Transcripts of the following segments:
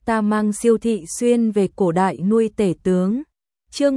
ta mang siêu thị xuyên về cổ đại nuôi tể tướng. Chương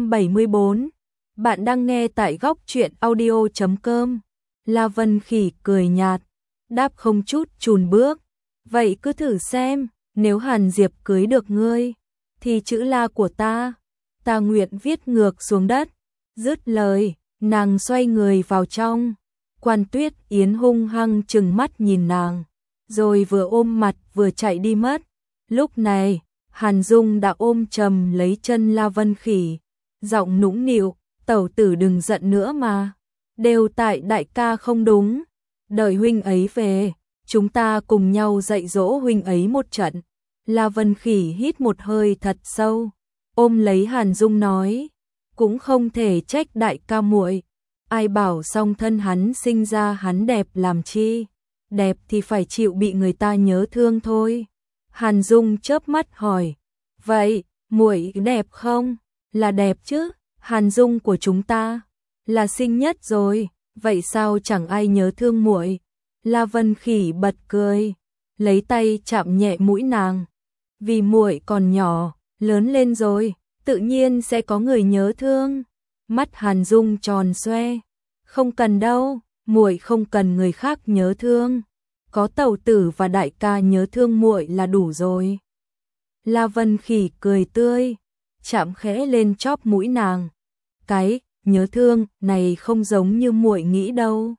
174. Bạn đang nghe tại góc truyện audio.com. La Vân Khỉ cười nhạt, đáp không chút chùn bước. Vậy cứ thử xem, nếu Hàn Diệp cưới được ngươi, thì chữ La của ta nguyện viết ngược xuống đất. Dứt lời, nàng xoay người vào trong. Quan Tuyết Yến hung hăng trừng mắt nhìn nàng, rồi vừa ôm mặt vừa chạy đi mất. Lúc này, Hàn Dung đã ôm chầm lấy chân La Vân Khỉ, giọng nũng nịu, tẩu tử đừng giận nữa mà. Đều tại đại ca không đúng. Đợi huynh ấy về, chúng ta cùng nhau dạy dỗ huynh ấy một trận. La Vân Khỉ hít một hơi thật sâu, ôm lấy Hàn Dung nói, cũng không thể trách đại ca muội. Ai bảo song thân hắn sinh ra hắn đẹp làm chi, đẹp thì phải chịu bị người ta nhớ thương thôi. Hàn Dung chớp mắt hỏi, vậy muội đẹp không? Là đẹp chứ, Hàn Dung của chúng ta là xinh nhất rồi, vậy sao chẳng ai nhớ thương muội? La Vân Khỉ bật cười, lấy tay chạm nhẹ mũi nàng, vì muội còn nhỏ, lớn lên rồi, tự nhiên sẽ có người nhớ thương. Mắt Hàn Dung tròn xoe, không cần đâu, muội không cần người khác nhớ thương, có tẩu tử và đại ca nhớ thương muội là đủ rồi. La Vân Khỉ cười tươi, chạm khẽ lên chóp mũi nàng. Cái nhớ thương này không giống như muội nghĩ đâu.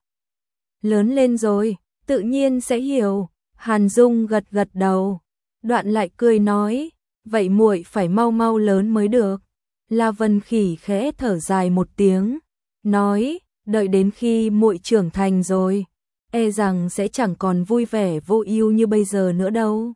Lớn lên rồi, tự nhiên sẽ hiểu. Hàn Dung gật gật đầu, đoạn lại cười nói, vậy muội phải mau mau lớn mới được. La Vân Khỉ khẽ thở dài một tiếng, nói, đợi đến khi muội trưởng thành rồi, e rằng sẽ chẳng còn vui vẻ vô ưu như bây giờ nữa đâu.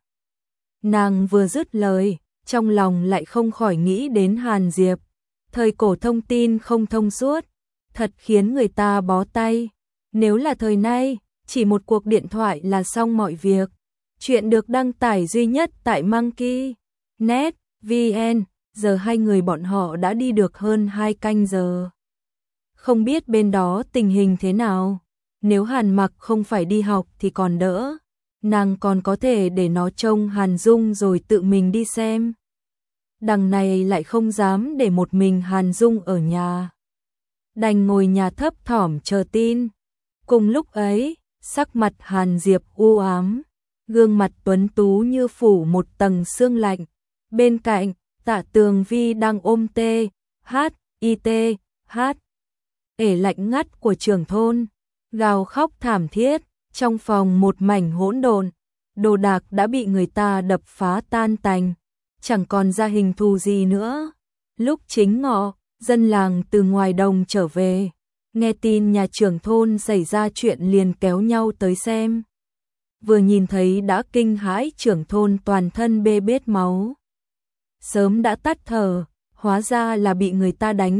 Nàng vừa dứt lời, trong lòng lại không khỏi nghĩ đến Hàn Diệp. Thời cổ thông tin không thông suốt, thật khiến người ta bó tay. Nếu là thời nay, chỉ một cuộc điện thoại là xong mọi việc. Chuyện được đăng tải duy nhất tại Monkey.net VN, giờ hai người bọn họ đã đi được hơn 2 canh giờ. Không biết bên đó tình hình thế nào, nếu Hàn Mặc không phải đi học thì còn đỡ, nàng còn có thể để nó trông Hàn Dung rồi tự mình đi xem. Đằng này lại không dám để một mình Hàn Dung ở nhà, đành ngồi nhà thấp thỏm chờ tin. Cùng lúc ấy, sắc mặt Hàn Diệp u ám, gương mặt tuấn tú như phủ một tầng sương lạnh. Bên cạnh, Tạ Tường Vi đang ôm ể lạnh ngắt của trưởng thôn, gào khóc thảm thiết. Trong phòng một mảnh hỗn độn, đồ đạc đã bị người ta đập phá tan tành, chẳng còn ra hình thù gì nữa. Lúc chính ngọ, dân làng từ ngoài đồng trở về, nghe tin nhà trưởng thôn xảy ra chuyện liền kéo nhau tới xem. Vừa nhìn thấy đã kinh hãi, trưởng thôn toàn thân bê bết máu, sớm đã tắt thở, hóa ra là bị người ta đánh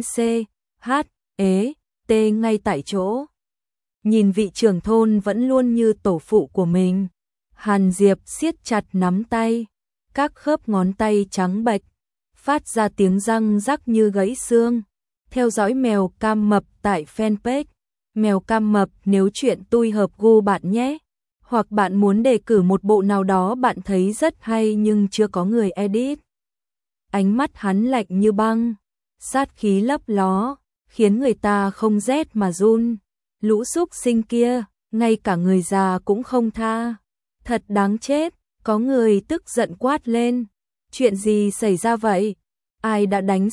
CHT ngay tại chỗ. Nhìn vị trưởng thôn vẫn luôn như tổ phụ của mình, Hàn Diệp siết chặt nắm tay, các khớp ngón tay trắng bệch, phát ra tiếng răng rắc như gãy xương. Theo dõi Mèo Cam Mập tại fanpage Mèo Cam Mập nếu chuyện tui hợp gu bạn nhé. Hoặc bạn muốn đề cử một bộ nào đó bạn thấy rất hay nhưng chưa có người edit. Ánh mắt hắn lạnh như băng, sát khí lấp ló, khiến người ta không rét mà run. Lũ súc sinh kia, ngay cả người già cũng không tha. Thật đáng chết. Có người tức giận quát lên, chuyện gì xảy ra vậy? Ai đã đánh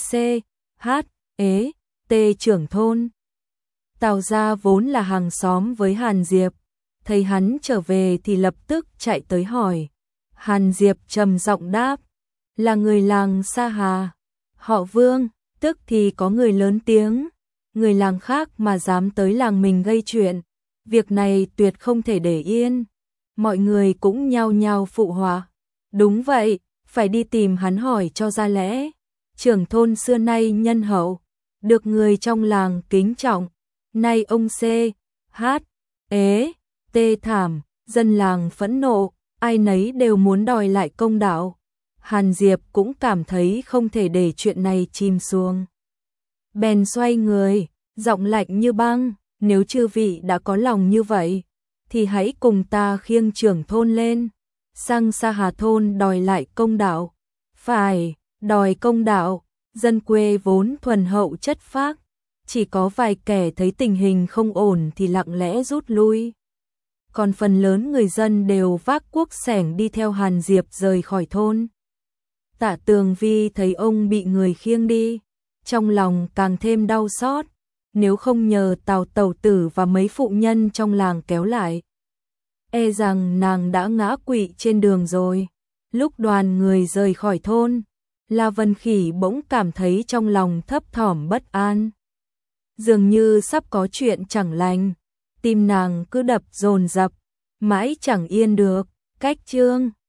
CHT trưởng thôn? Tào gia vốn là hàng xóm với Hàn Diệp, thấy hắn trở về thì lập tức chạy tới hỏi. Hàn Diệp trầm giọng đáp, là người làng Sa Hà, họ Vương. Tức thì có người lớn tiếng, người làng khác mà dám tới làng mình gây chuyện, việc này tuyệt không thể để yên. Mọi người cũng nhao nhao phụ họa. Đúng vậy, phải đi tìm hắn hỏi cho ra lẽ. Trưởng thôn xưa nay nhân hậu, được người trong làng kính trọng. Nay ông CHT thảm, dân làng phẫn nộ, ai nấy đều muốn đòi lại công đạo. Hàn Diệp cũng cảm thấy không thể để chuyện này chìm xuống. Bèn xoay người, giọng lạnh như băng, nếu chư vị đã có lòng như vậy, thì hãy cùng ta khiêng trưởng thôn lên. sang Sa Hà thôn đòi lại công đạo. Phải, đòi công đạo, dân quê vốn thuần hậu chất phác, chỉ có vài kẻ thấy tình hình không ổn thì lặng lẽ rút lui. Còn phần lớn người dân đều vác cuốc xẻng đi theo Hàn Diệp rời khỏi thôn. Tạ Tường Vi thấy ông bị người khiêng đi, trong lòng càng thêm đau xót, nếu không nhờ Tào Tẩu Tử và mấy phụ nhân trong làng kéo lại, e rằng nàng đã ngã quỵ trên đường rồi. Lúc đoàn người rời khỏi thôn, La Vân Khỉ bỗng cảm thấy trong lòng thấp thỏm bất an. Dường như sắp có chuyện chẳng lành, tim nàng cứ đập dồn dập, mãi chẳng yên được. Cách chương